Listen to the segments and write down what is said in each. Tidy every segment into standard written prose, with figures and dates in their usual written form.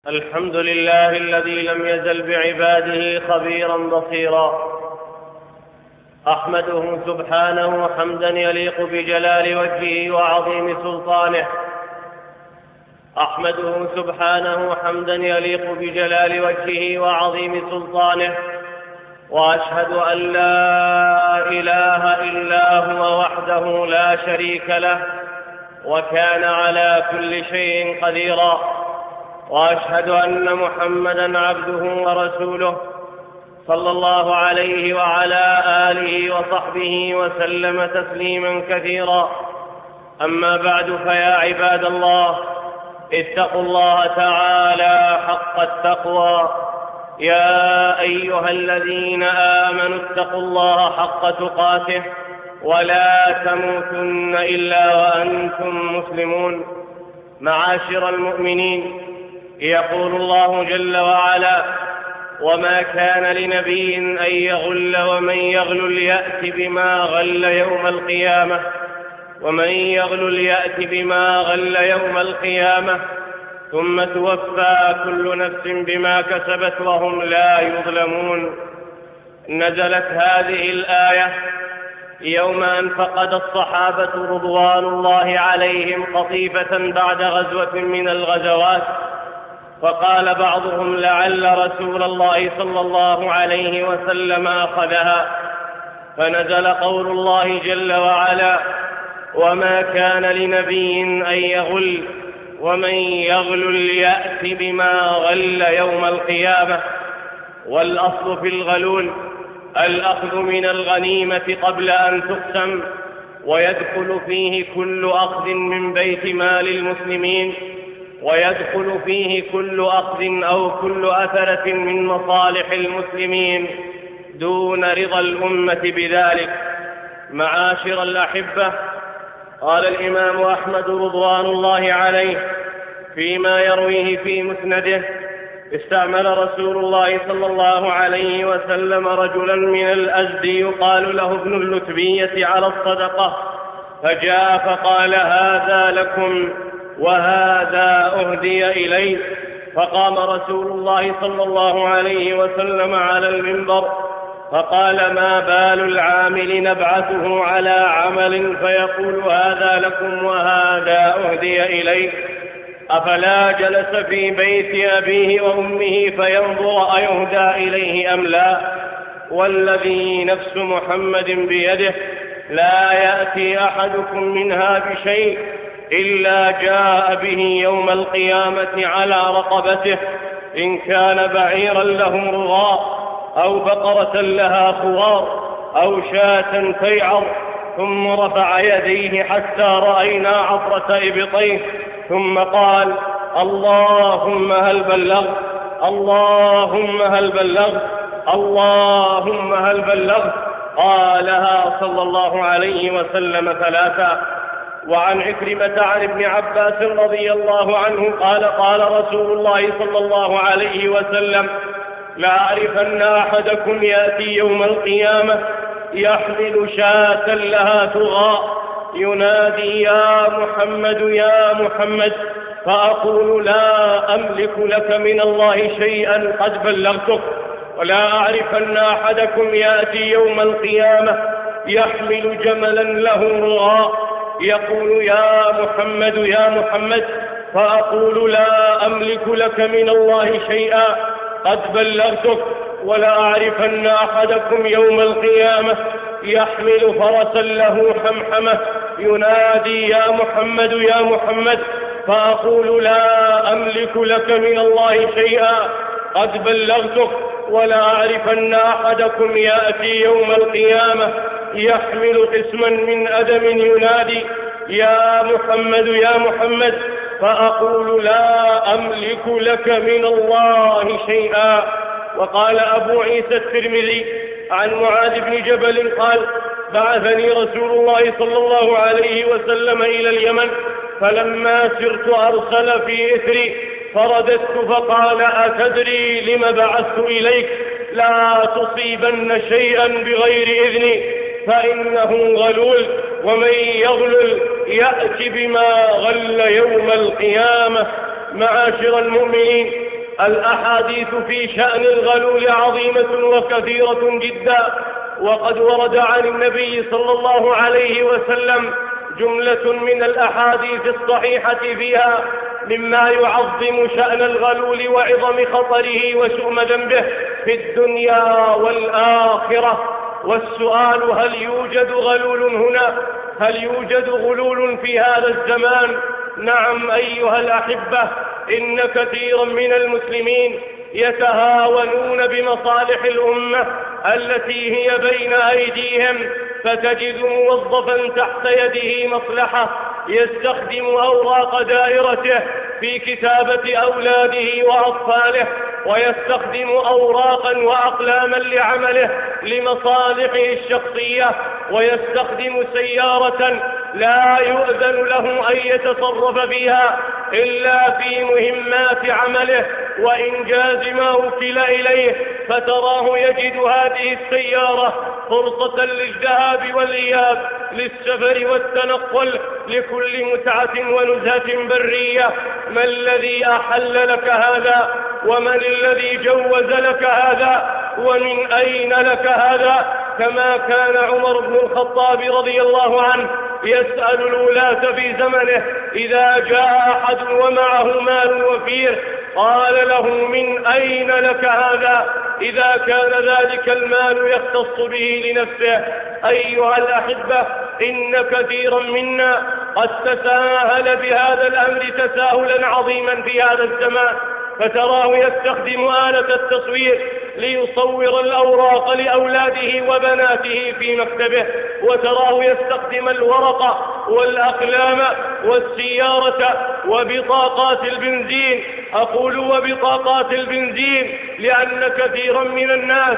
الحمد لله الذي لم يزل بعباده خبيرا بصيرا. أحمده سبحانه حمدا يليق بجلال وجهه وعظيم سلطانه. أحمده سبحانه حمدا يليق بجلال وجهه وعظيم سلطانه، وأشهد أن لا إله إلا هو وحده لا شريك له، وكان على كل شيء قديرا. وأشهد أن محمدًا عبده ورسوله صلى الله عليه وعلى آله وصحبه وسلم تسليمًا كثيرا. أما بعد، فيا عباد الله، اتقوا الله تعالى حق التقوى. يا أيها الذين آمنوا اتقوا الله حق تقاته ولا تموتن إلا وأنتم مسلمون. معاشر المؤمنين، يقول الله جل وعلا: وما كان لنبي أن يغل ومن يغل يأت بما غل يوم القيامة، ومن يغل يأت بما غل يوم القيامة ثم توفى كل نفس بما كسبت وهم لا يظلمون. نزلت هذه الآية يوم أن فقد الصحابة رضوان الله عليهم قطيفة بعد غزوة من الغزوات، فقال بعضهم: لعل رسول الله صلى الله عليه وسلم أخذها. فنزل قول الله جل وعلا: وما كان لنبي أن يغل ومن يغل يأت بما غل يوم القيامة. والأصل في الغلول الأخذ من الغنيمة قبل أن تقسم، ويدخل فيه كل أخذ من بيت مال المسلمين، ويدخل فيه كل أخذ أو كل أثرة من مصالح المسلمين دون رضا الأمة بذلك. معاشر الأحبة، قال الإمام أحمد رضوان الله عليه فيما يرويه في مسنده: استعمل رسول الله صلى الله عليه وسلم رجلا من الأزد يقال له ابن اللتبية على الصدقة، فجاء فقال: هذا لكم وهذا أهدي إليه. فقام رسول الله صلى الله عليه وسلم على المنبر فقال: ما بال العامل نبعثه على عمل فيقول هذا لكم وهذا أهدي إليه؟ أفلا جلس في بيت أبيه وأمه فينظر أيهدى إليه أم لا؟ والذي نفس محمد بيده لا يأتي أحدكم منها بشيء إلا جاء به يوم القيامة على رقبته، إن كان بعيرا له رغاء أو بقرة لها خوار أو شاة تيعر. ثم رفع يديه حتى رأينا عفرة إبطيه، ثم قال: اللهم هل بلغت؟ اللهم هل بلغت؟ اللهم هل بلغت؟ قالها صلى الله عليه وسلم ثلاثا. وعن عكرمة عن ابن عباس رضي الله عنه قال: قال رسول الله صلى الله عليه وسلم: لأعرفن أحدكم يأتي يوم القيامة يحمل شاة لها تغاء ينادي: يا محمد يا محمد، فأقول: لا أملك لك من الله شيئا قد بلغتك. ولا أعرفن أحدكم يأتي يوم القيامة يحمل جملا له رغاء يقول: يا محمد يا محمد، فأقول: لا أملك لك من الله شيئا قد بلغتك. ولا أعرفن أحدكم يوم القيامة يحمل فرسا له حمحمة ينادي: يا محمد يا محمد، فأقول: لا أملك لك من الله شيئا قد بلغتك. ولا أعرفن أحدكم يأتي يوم القيامة يحمل قسما من أدم ينادي: يا محمد يا محمد، فأقول: لا أملك لك من الله شيئا. وقال أبو عيسى الترمذي عن معاذ بن جبل قال: بعثني رسول الله صلى الله عليه وسلم إلى اليمن، فلما سرت أرسل في إثري فرددت فقال: أتدري لم بعثت إليك؟ لا تصيبن شيئا بغير إذني فإنه غلول، ومن يغلل يأتي بما غل يوم القيامة. معاشر المؤمنين، الأحاديث في شأن الغلول عظيمة وكثيرة جدا، وقد ورد عن النبي صلى الله عليه وسلم جملة من الأحاديث الصحيحة فيها مما يعظم شأن الغلول وعظم خطره وشؤم ذنبه في الدنيا والآخرة. والسؤال: هل يوجد غلول هنا؟ هل يوجد غلول في هذا الزمان؟ نعم أيها الأحبة، إن كثيرا من المسلمين يتهاونون بمصالح الأمة التي هي بين أيديهم، فتجد موظفا تحت يده مصلحة يستخدم أوراق دائرته في كتابة أولاده وأطفاله، ويستخدم أوراقا وأقلاما لعمله لمصالحه الشخصية، ويستخدم سيارة لا يؤذن له أن يتصرف فيها إلا في مهمات عمله وإنجاز ما وكل إليه، فتراه يجد هذه السيارة فرصة للذهاب والإياب، للسفر والتنقل، لكل متعة ونزهة برية. ما الذي أحل لك هذا؟ ومن الذي جوز لك هذا؟ ومن أين لك هذا؟ كما كان عمر بن الخطاب رضي الله عنه يسأل الولاة في زمنه إذا جاء أحد ومعه مال وفير قال له: من أين لك هذا؟ إذا كان ذلك المال يختص به لنفسه. أيها الأحبة، إن كثيرا منا قد تساهل بهذا الأمر تساهلا عظيما في هذا الزمان، فتراه يستخدم آلة التصوير ليصور الأوراق لأولاده وبناته في مكتبه، وتراه يستخدم الورق والأقلام والسيارة وبطاقات البنزين. أقول وبطاقات البنزين لأن كثيرا من الناس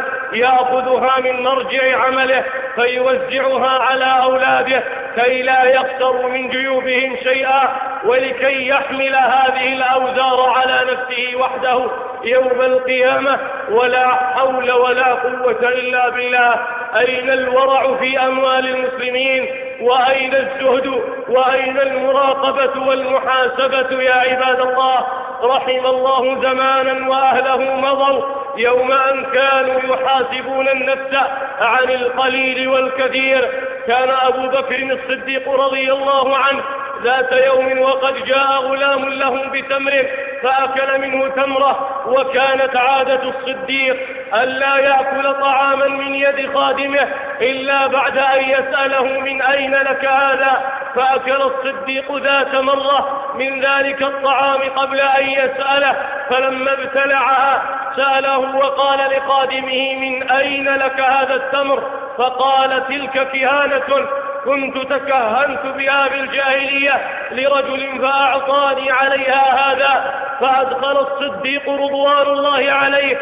يأخذها من مرجع عمله فيوزعها على أولاده كي لا يخسروا من جيوبهم شيئا، ولكي يحمل هذه الأوزار على نفسه وحده يوم القيامة. ولا حول ولا قوة إلا بالله. أين الورع في أموال المسلمين؟ وأين الزهد؟ وأين المراقبة والمحاسبة يا عباد الله؟ رحم الله زمانا وأهله مضوا يوم أن كانوا يحاسبون النفس عن القليل والكثير. كان أبو بكر الصديق رضي الله عنه ذات يوم وقد جاء غلام لهم بتمر فأكل منه تمرة، وكانت عادة الصديق ألا يأكل طعاما من يد خادمه إلا بعد أن يسأله: من أين لك هذا؟ فأكل الصديق ذات مرة من ذلك الطعام قبل أن يسأله، فلما ابتلعها سأله وقال لخادمه: من أين لك هذا التمر؟ فقال: تلك كهانة كنت تكهنت بها بالجاهلية لرجل فأعطاني عليها هذا. فأدخل الصديق رضوان الله عليه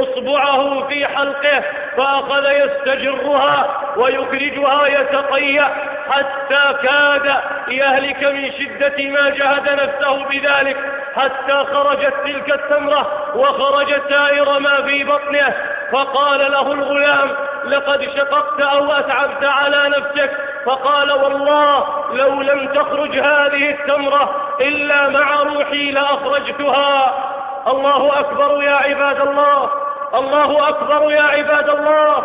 أصبعه في حلقه فأخذ يستجرها ويخرجها يتقيأ حتى كاد يهلك من شدة ما جهد نفسه بذلك، حتى خرجت تلك التمرة وخرج سائر ما في بطنه. فقال له الغلام: لقد شققت أو أتعبت على نفسك. فقال: والله لو لم تخرج هذه التمرة إلا مع روحي لأخرجتها. الله أكبر يا عباد الله، الله أكبر يا عباد الله،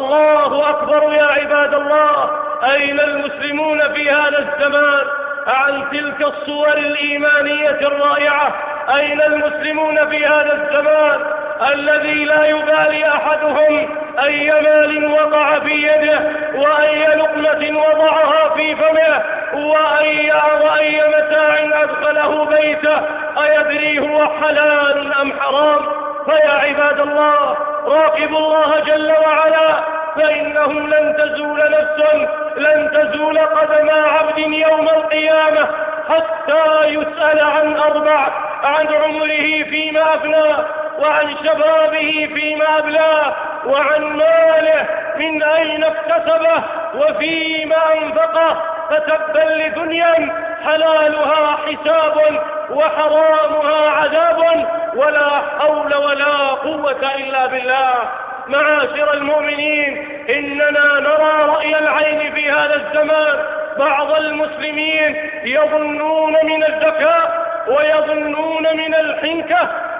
الله أكبر يا عباد الله. أين المسلمون في هذا الزمان عن تلك الصور الإيمانية الرائعة؟ أين المسلمون في هذا الزمان الذي لا يبالي أحدهم أي مال وضع في يده وأي لقمة وضعها في فمه وأي متاع أدخله بيته أيدري هو حلال أم حرام؟ فيا عباد الله، راقبوا الله جل وعلا، فإنه لن تزول قدم عبد يوم القيامة حتى يسأل عن أربع: عن عمره فيما أفناه، وعن شبابه فيما أبلاه، وعن ماله من أين اكتسبه وفيما أنفقه. فتبا لدنيا حلالها حساب وحرامها عذاب، ولا حول ولا قوة إلا بالله. معاشر المؤمنين، إننا نرى رأي العين في هذا الزمان. بعض المسلمين يظنون من الذكاء ويظنون من الحنكة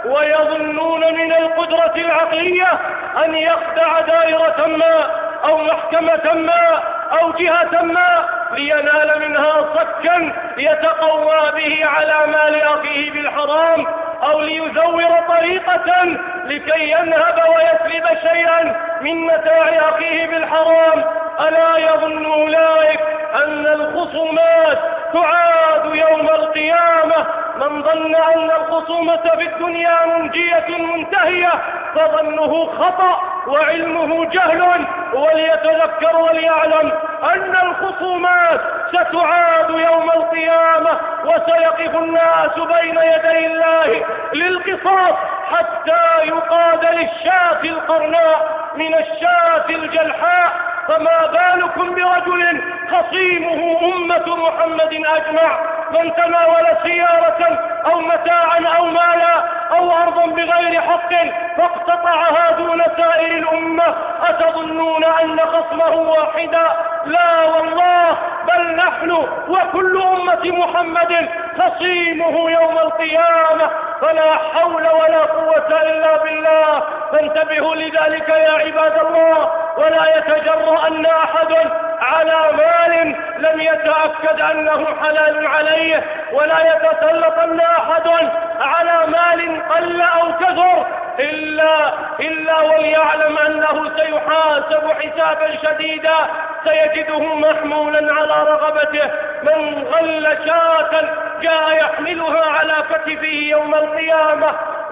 ويظنون من القدرة العقلية أن يخدع دائرة ما أو محكمة ما أو جهة ما لينال منها صكا يتقوى به على مال أخيه بالحرام، أو ليزور طريقة لكي ينهب ويسلب شيئا من متاع أخيه بالحرام. ألا يظن أولئك أن الخصومات تعاد يوم القيامة؟ من ظن أن الخصومة في الدنيا منجية منتهية فظنه خطأ وعلمه جهل، وليتذكر وليعلم أن الخصومات ستعاد يوم القيامة، وسيقف الناس بين يدي الله للقصاص حتى يقاد للشاة القرناء من الشاة الجلحاء. فما بالكم برجل خصيمه أمة محمد أجمع، من تناول سيارة أو متاعا أو مالا أو أرضا بغير حق فاقتطعها دون سائر الأمة، أتظنون أن خصمه واحدا؟ لا والله، بل نحن وكل أمة محمد خصيمه يوم القيامة، فلا حول ولا قوة إلا بالله. فانتبهوا لذلك يا عباد الله، ولا يتجرأن أحد على مال لم يتأكد أنه حلال عليه، ولا يتسلطن أحد على مال قل أو كثر إلا وليعلم أنه سيحاسب حسابا شديدا سيجده محمولا على رغبته. من غل شاة جاء يحملها على كتفه يوم القيامة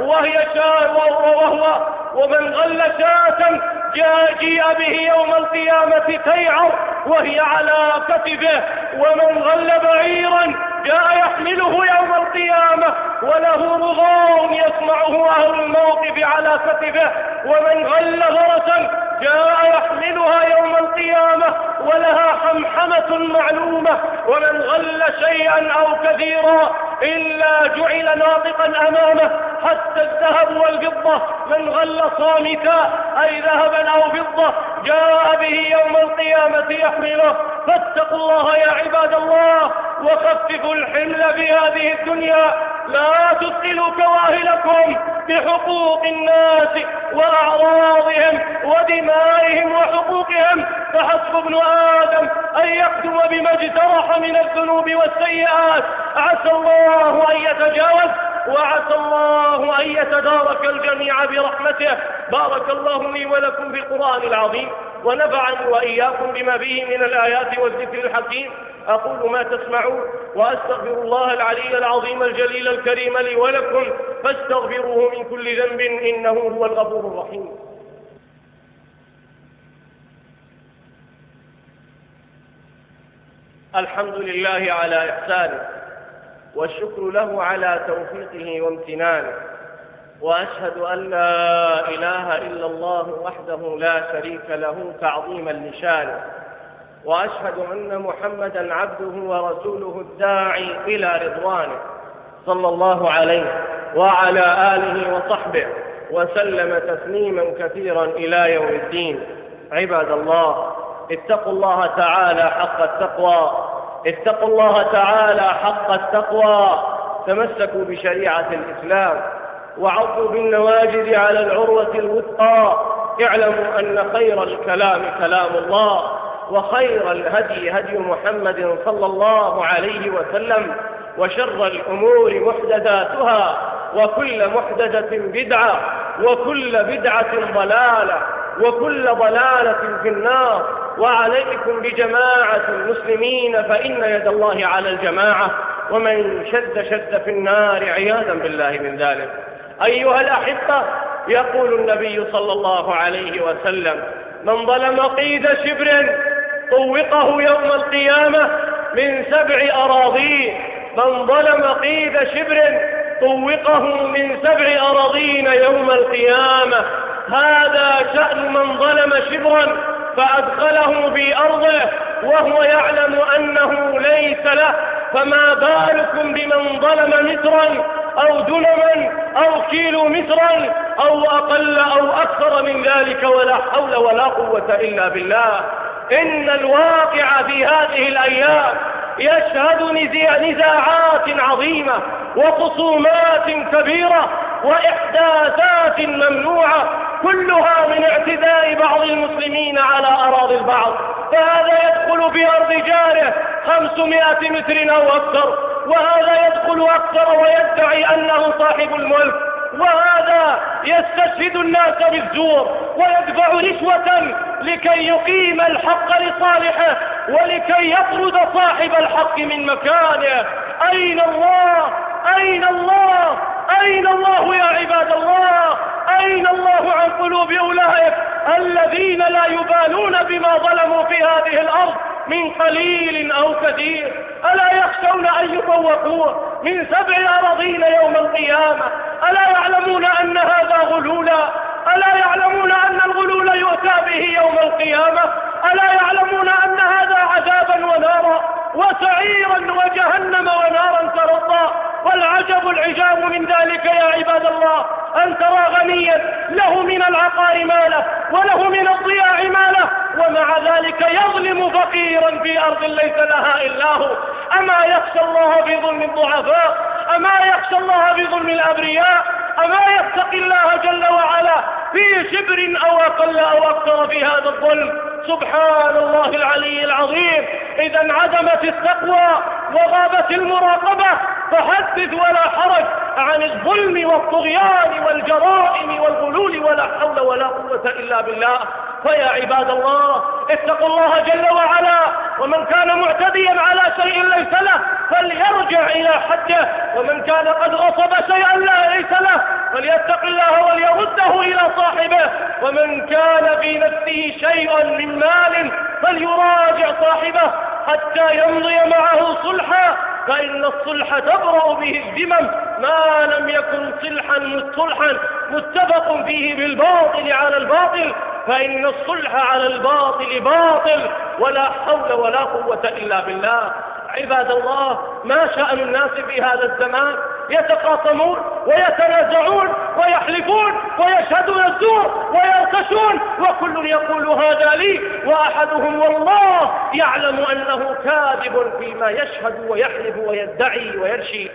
ومن غل شاة جيء به يوم القيامة تيعر وهي على كتفه، ومن غل بعيرا جاء يحمله يوم القيامة وله رضاء يسمعه أهل الموقف على كتفه، ومن غل فرسا جاء يحملها يوم القيامة ولها حمحمة معلومة، ومن غل شيئا أو كثيرا إلا جعل ناطقا أمامه حتى الذهب والفضة. من غل صامتا أي ذهبا أو فضة جاء به يوم القيامة يحمله. فاتقوا الله يا عباد الله وخففوا الحمل في هذه الدنيا، لا تثقلوا كواهلكم بحقوق الناس وأعراضهم ودمائهم وحقوقهم، فحسب ابن آدم أن يقدم بما اجترح من الذنوب والسيئات. عسى الله أن يتجاوز، وعسى الله أن يتدارك الجميع برحمته. بارك الله لي ولكم بالقرآن العظيم، ونفعني وإياكم بما فيه من الآيات والذكر الحكيم. أقول ما تسمعون وأستغفر الله العلي العظيم الجليل الكريم لي ولكم، فاستغفروه من كل ذنب إنه هو الغفور الرحيم. الحمد لله على إحسانه، والشكر له على توفيقه وامتنانه، وأشهد أن لا إله إلا الله وحده لا شريك له تعظيما لشانه، وأشهد أن محمدا عبده ورسوله الداعي إلى رضوانه، صلى الله عليه وعلى آله وصحبه وسلم تسليما كثيرا إلى يوم الدين. عباد الله، اتقوا الله تعالى حق التقوى، اتقوا الله تعالى حق التقوى، تمسكوا بشريعة الإسلام وعضوا بالنواجذ على العروة الوثقى. اعلموا أن خير الكلام كلام الله، وخير الهدي هدي محمد صلى الله عليه وسلم، وشر الأمور محدثاتها، وكل محدثة بدعة، وكل بدعة ضلالة، وكل ضلالة في النار. وعليكم بجماعة المسلمين فإن يد الله على الجماعة، ومن شد في النار عياذا بالله من ذلك. أيها الأحبة، يقول النبي صلى الله عليه وسلم: من ظلم قيد شبر طوقه يوم القيامة من 7 أراضين. من ظلم قيد شبر طوقه من 7 أراضين يوم القيامة. هذا شأن من ظلم شبرا فأدخله في أرضه وهو يعلم أنه ليس له، فما بالكم بمن ظلم مترا أو دنما أو كيلو مترا أو أقل أو أكثر من ذلك، ولا حول ولا قوة إلا بالله. إن الواقع في هذه الأيام يشهد نزاعات عظيمة وخصومات كبيرة، وإحداثات ممنوعة كلها من اعتداء بعض المسلمين على أراضي البعض. فهذا يدخل في أرض جاره 500 متر أو أكثر، وهذا يدخل أكثر ويدعي أنه صاحب الملك، وهذا يستشهد الناس بالزور ويدفع رشوة لكي يقيم الحق لصالحه ولكي يطرد صاحب الحق من مكانه. أين الله؟ أين الله؟ أين الله يا عباد الله؟ أين الله عن قلوب أولئك الذين لا يبالون بما ظلموا في هذه الأرض من قليل أو كثير؟ ألا يخشون أن يطوقوه من 7 أراضين يوم القيامة؟ ألا يعلمون أن هذا غلولا؟ ألا يعلمون أن الغلول يؤتى به يوم القيامة؟ ألا يعلمون أن هذا عذابا ونارا وسعيرا وجهنم ونارا ترضى؟ والعجب العجاب من ذلك يا عباد الله أن ترى غنيا له من العقار ماله وله من الضياع ماله، ومع ذلك يظلم فقيرا في أرض ليس لها إلا هو. أما يخشى الله في ظلم الضعفاء؟ أما يخشى الله في ظلم الأبرياء؟ أما يتقي الله جل وعلا في شبر أو أقل أو أكثر في هذا الظلم؟ سبحان الله العلي العظيم. إذا انعدمت التقوى وغابت المراقبة فحدث ولا حرج عن الظلم والطغيان والجرائم والغلول، ولا حول ولا قوة إلا بالله. فيا عباد الله اتقوا الله جل وعلا، ومن كان معتديا على شيء ليس له فليرجع إلى حده، ومن كان قد غصب شيئا لا ليس له فليتق الله وليرده إلى صاحبه، ومن كان في نفسه شيء من مال فليراجع صاحبه حتى يمضي معه صلحا، فإن الصلح تبرأ به الذمم ما لم يكن صلحا متفق فيه بالباطل على الباطل، فإن الصلح على الباطل باطل، ولا حول ولا قوة إلا بالله. عباد الله، ما شأن الناس في هذا الزمان؟ يتخاصمون ويتنازعون ويحلفون ويشهدون الزور ويرتشون، وكل يقول هذا لي، وأحدهم والله يعلم أنه كاذب فيما يشهد ويحلف ويدعي ويرشي.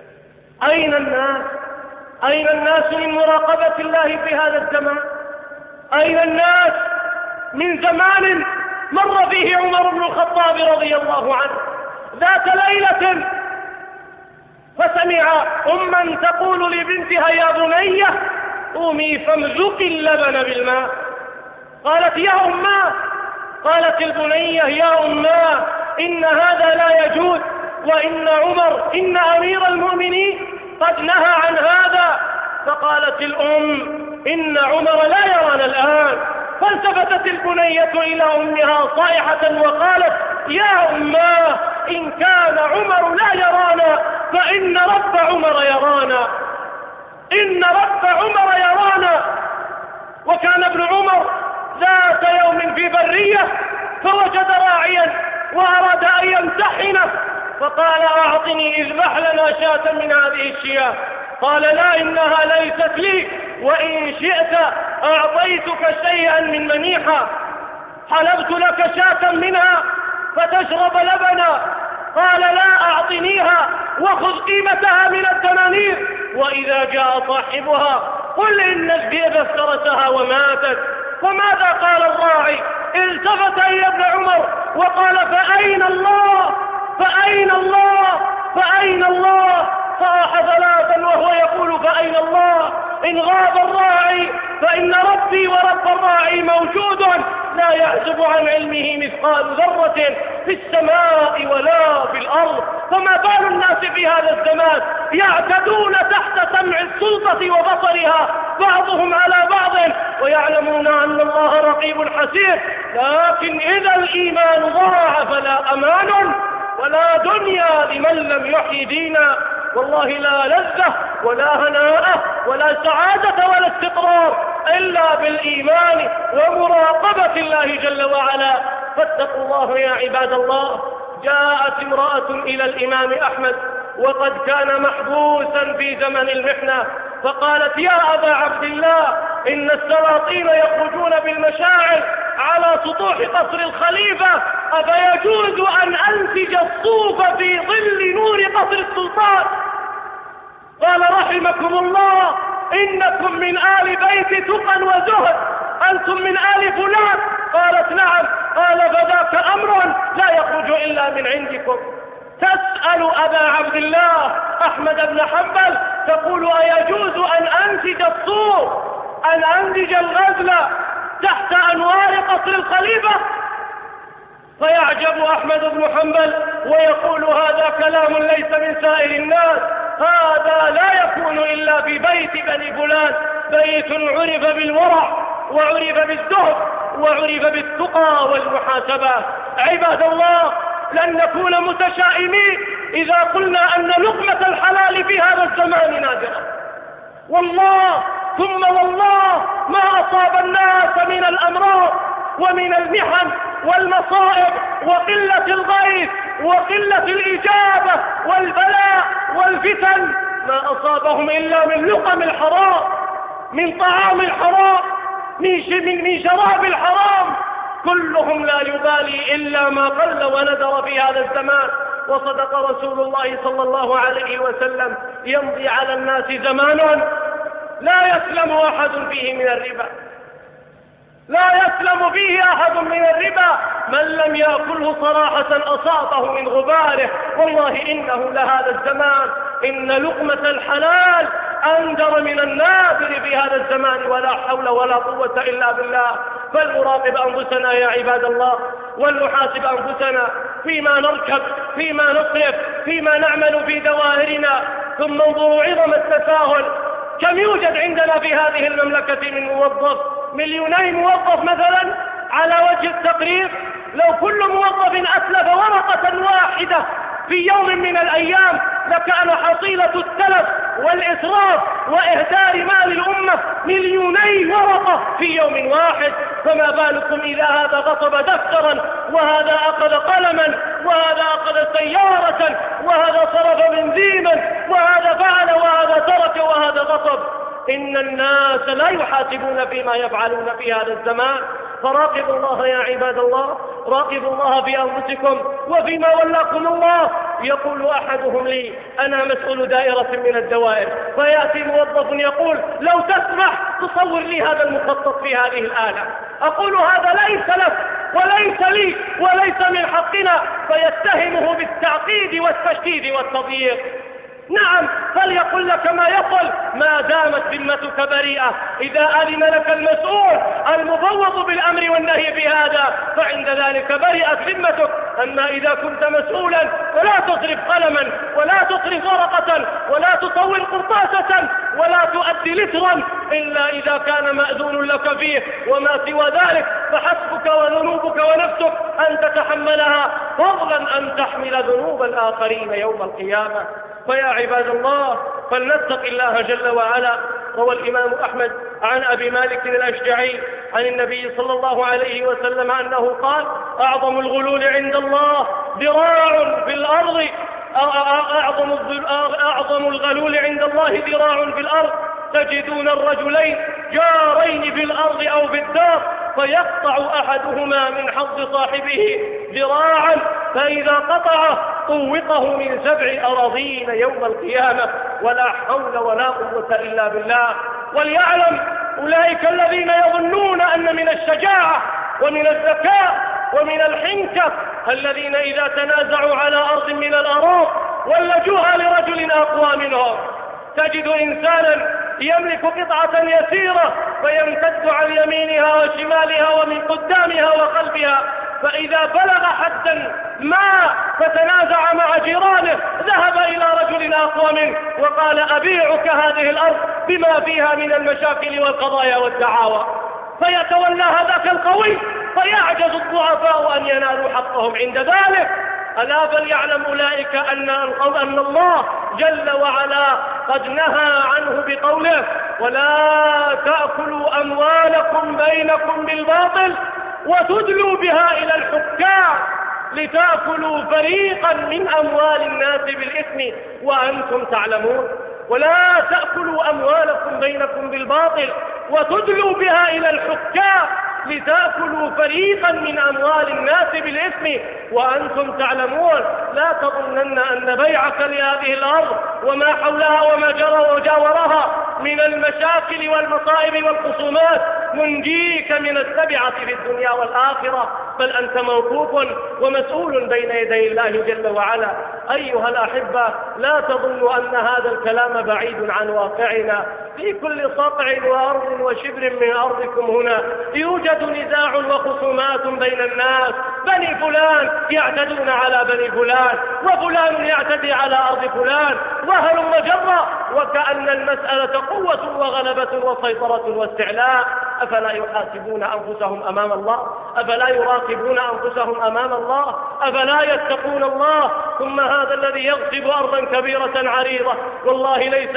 أين الناس؟ أين الناس من مراقبة الله في هذا الزمان؟ أين الناس من زمان مر فيه عمر بن الخطاب رضي الله عنه ذات ليلة فسمع أما تقول لبنتها يا بني قومي فامزقي اللبن بالماء. قالت يا أماه، قالت البنية يا أماه إن هذا لا يجوز، وإن عمر إن أمير المؤمنين قد نهى عن هذا. فقالت الأم إن عمر لا يرانا الآن. فالتفتت البنية إلى أمها صائحة وقالت يا أماه إن كان عمر لا يرانا فإن رب عمر يرانا، إن رب عمر يرانا. وكان ابن عمر ذات يوم في برية فوجد راعيا وأراد أن يمتحنه، فقال أعطني اذبح لنا شاة من هذه الشياه. قال لا إنها ليست لي، وإن شئت أعطيتك شيئا من منيحة، حلبت لك شاة منها فتشرب لبنا. قال لا أعطنيها وخذ قيمتها من الدنانير، وإذا جاء صاحبها قل إن الذئب افترسها وماتت. فماذا قال الراعي؟ التفت إلى ابن عمر وقال فأين الله؟ فأين الله؟ فأين الله؟ صاح ثلاثا وهو يقول فأين الله؟ إن غاب الراعي فإن ربي ورب الراعي موجود لا يعزب عن علمه مثقال ذرة في السماء ولا في الأرض. فما بال الناس في هذا الزمان يعتدون تحت سمع السلطة وبصرها بعضهم على بعض، ويعلمون أن الله رقيب حسيب. لكن إذا الإيمان ضاع فلا أمان ولا دنيا لمن لم يحيي دينا، والله لا لذة ولا هناء ولا سعادة ولا استقرار إلا بالإيمان ومراقبة الله جل وعلا. فاتقوا الله يا عباد الله. جاءت امرأة إلى الإمام أحمد وقد كان محبوسا في زمن المحنة، فقالت يا أبا عبد الله إن السلاطين يخرجون بالمشاعر على سطوح قصر الخليفة، أفيجوز أن أنسج الصوف في ظل نور قصر السلطان؟ قال رحمكم الله إنكم من آل بيت تقى وزهد، أنتم من آل فلان. قالت نعم. قال فذاك أمر لا يخرج إلا من عندكم. تسأل أبا عبد الله أحمد بن حنبل تقول أيجوز أن أنتج الصور، أن أنتج الغزل تحت أنوار قصر الخليفة؟ فيعجب أحمد بن حنبل ويقول هذا كلام ليس من سائر الناس، هذا لا يكون إلا في بيت بني فلان، بيت عرف بالورع وعرف بالزهد وعرف بالتقى والمحاسبة. عباد الله، لن نكون متشائمين إذا قلنا أن لقمة الحلال في هذا الزمان نادرة. والله ثم والله ما أصاب الناس من الأمراض ومن المحن والمصائب وقلة الغيث وقلة الإجابة والبلاء والفتن ما أصابهم إلا من لقم الحرام، من طعام الحرام، من شراب الحرام. كلهم لا يبالي إلا ما قل وندر في هذا الزمان. وصدق رسول الله صلى الله عليه وسلم: يمضي على الناس زمان لا يسلم أحد فيه من الربا، لا يسلم فيه أحد من الربا، من لم يأكله صراحة أصابه من غباره. والله إنه لهذا الزمان، إن لقمة الحلال أندر من النادر في هذا الزمان، ولا حول ولا قوة إلا بالله. فلنراقب أنفسنا يا عباد الله، ولنحاسب أنفسنا فيما نركب، فيما نصرف، فيما نعمل في دوائرنا. ثم انظروا عظم التساهل، كم يوجد عندنا في هذه المملكة من موظف، 2,000,000 موظف مثلا على وجه التقرير. لو كل موظف أتلف ورقة واحدة في يوم من الأيام لكان حصيلة التلف والإسراف وإهدار مال الأمة 2,000,000 ورقة في يوم واحد. فما بالكم إذا هذا غصب دفترا، وهذا أخذ قلما، وهذا أخذ سيارة، وهذا صرف بنزينا، وهذا فعل، وهذا ترك، وهذا غصب. إن الناس لا يحاسبون فيما يفعلون في هذا الزمان. فراقبوا الله يا عباد الله، راقبوا الله في أنفسكم وفيما ولاكم الله. يقول أحدهم لي: أنا مسؤول دائرة من الدوائر، فيأتي موظف يقول: لو تسمح تصور لي هذا المخطط في هذه الآلة. أقول: هذا ليس لك وليس لي وليس من حقنا. فيتهمه بالتعقيد والتشديد والتضييق. نعم، فليقل لك ما يقل ما دامت ذمتك بريئة. إذا أذن لك المسؤول المفوض بالأمر والنهي بهذا فعند ذلك برئت ذمتك. أما إذا كنت مسؤولا فلا تصرف قلما، ولا تصرف ورقة، ولا تصور قرطاسة، ولا تؤدي لترا إلا إذا كان مأذون لك فيه. وما سوى ذلك فحسبك وذنوبك ونفسك أن تتحملها، فضلا أن تحمل ذنوب الآخرين يوم القيامة. فيا عباد الله، فلنتق الله جل وعلا. روى الإمام أحمد عن أبي مالك الأشجعي عن النبي صلى الله عليه وسلم أنه قال: أعظم الغلول عند الله ذراع في الأرض، أعظم الغلول عند الله ذراع في الأرض. تجدون الرجلين جارين في الأرض أو في الدار، فيقطع أحدهما من حظ صاحبه ذراعا، فإذا قطعه طوقه من 7 أراضين يوم القيامة. ولا حول ولا قوة إلا بالله. وليعلم أولئك الذين يظنون أن من الشجاعة ومن الذكاء ومن الحنكة الذين إذا تنازعوا على أرض من الأراض ولجوها لرجل أقوى منهم. تجد إنسانا يملك قطعة يسيرة فيمتد عن يمينها وشمالها ومن قدامها وخلفها، فإذا بلغ حدا ما فتنازع مع جيرانه ذهب إلى رجل أقوى منه وقال: أبيعك هذه الأرض بما فيها من المشاكل والقضايا والدعاوى. فيتولى هذاك القوي فيعجز الضعفاء أن ينالوا حقهم عند ذلك. ألا فليعلم أولئك أن الله جل وعلا قد نهى عنه بقوله: ولا تأكلوا أموالكم بينكم بالباطل وتدلوا بها إلى الحكام لتأكلوا فريقا من أموال الناس بالإثم وأنتم تعلمون. ولا تأكلوا أموالكم بينكم بالباطل وتدلوا بها إلى الحكام لتأكلوا فريقا من أموال الناس بالإثم وأنتم تعلمون. لا تظنن أن بيعك لهذه الأرض وما حولها وما جرى وجاورها من المشاكل والمصائب والخصومات، ننجيك من التبعة في الدنيا والآخرة، بل أنت موقوف ومسؤول بين يدي الله جل وعلا. أيها الأحبة، لا تظنوا أن هذا الكلام بعيد عن واقعنا. في كل سطع وأرض وشبر من أرضكم هنا يوجد نزاع وخصومات بين الناس، بني فلان يعتدون على بني فلان، وفلان يعتدي على أرض فلان، وهلم جرا، وكأن المسألة قوة وغلبة وسيطرة واستعلاء. أفلا يحاسبون أنفسهم أمام الله؟ أفلا يراقبون أنفسهم أمام الله؟ أفلا يتقون الله؟ ثم هذا الذي يغصب أرضا كبيرة عريضة، والله ليس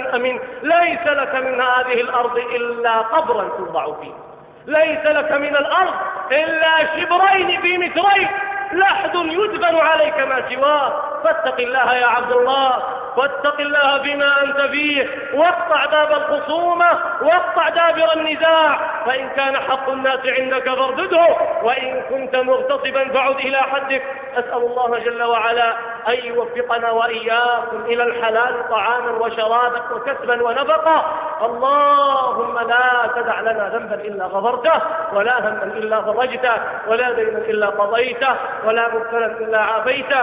لك من هذه الأرض إلا قبرا توضع فيه، ليس لك من الأرض إلا شبرين في مترين، لحد يدفن عليك ما سواه. فاتق الله يا عبد الله، واتق الله بما أنت فيه، واقطع باب الخصومة، واقطع دابر النزاع، فإن كان حق الناس عندك فاردده، وإن كنت مغتصبا فعد إلى حدك. أسأل الله جل وعلا أن يوفقنا وإياكم إلى الحلال طعاما وشرابا وكسبا ونفقا. اللهم لا تدع لنا ذنبا إلا غفرته، ولا هما إلا فرجته، ولا دينا إلا قضيته، ولا مبتلا إلا عافيته،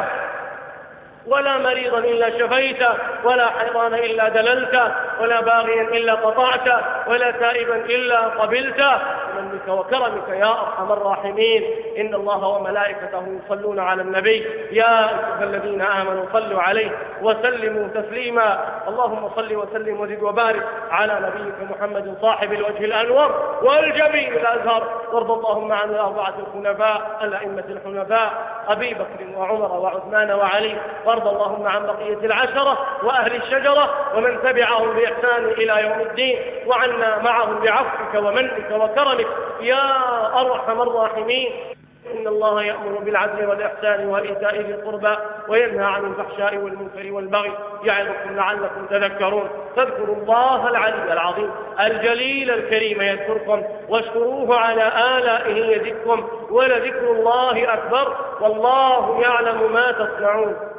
ولا مريضا إلا شفيته، ولا حيران إلا دللته، ولا باغيا إلا قطعته، ولا تائبا إلا قبلته، بمنك وكرمك يا أرحم الراحمين. إن الله وملائكته يصلون على النبي، يا أيها الذين آمنوا صلوا عليه وسلموا تسليما. اللهم صل وسلم وزد وبارك على نبيك محمد صاحب الوجه الأنور والجبين الأزهر. وارض اللهم عن الأربعة الخلفاء الأئمة الحنفاء أبي بكر وعمر وعثمان وعلي، وارض اللهم عن بقية العشرة وأهل الشجرة ومن تبعهم بإحسان إلى يوم الدين، وعنا معهم بعفوك ومنك وكرمك يا أرحم الراحمين. إن الله يأمر بالعدل والإحسان وإيتاء ذي القربى وينهى عن الفحشاء والمنكر والبغي، يعظكم لعلكم تذكرون. فاذكروا الله العلي العظيم الجليل الكريم يذكركم، واشكروه على آلائه يزدكم، ولذكر الله أكبر، والله يعلم ما تصنعون.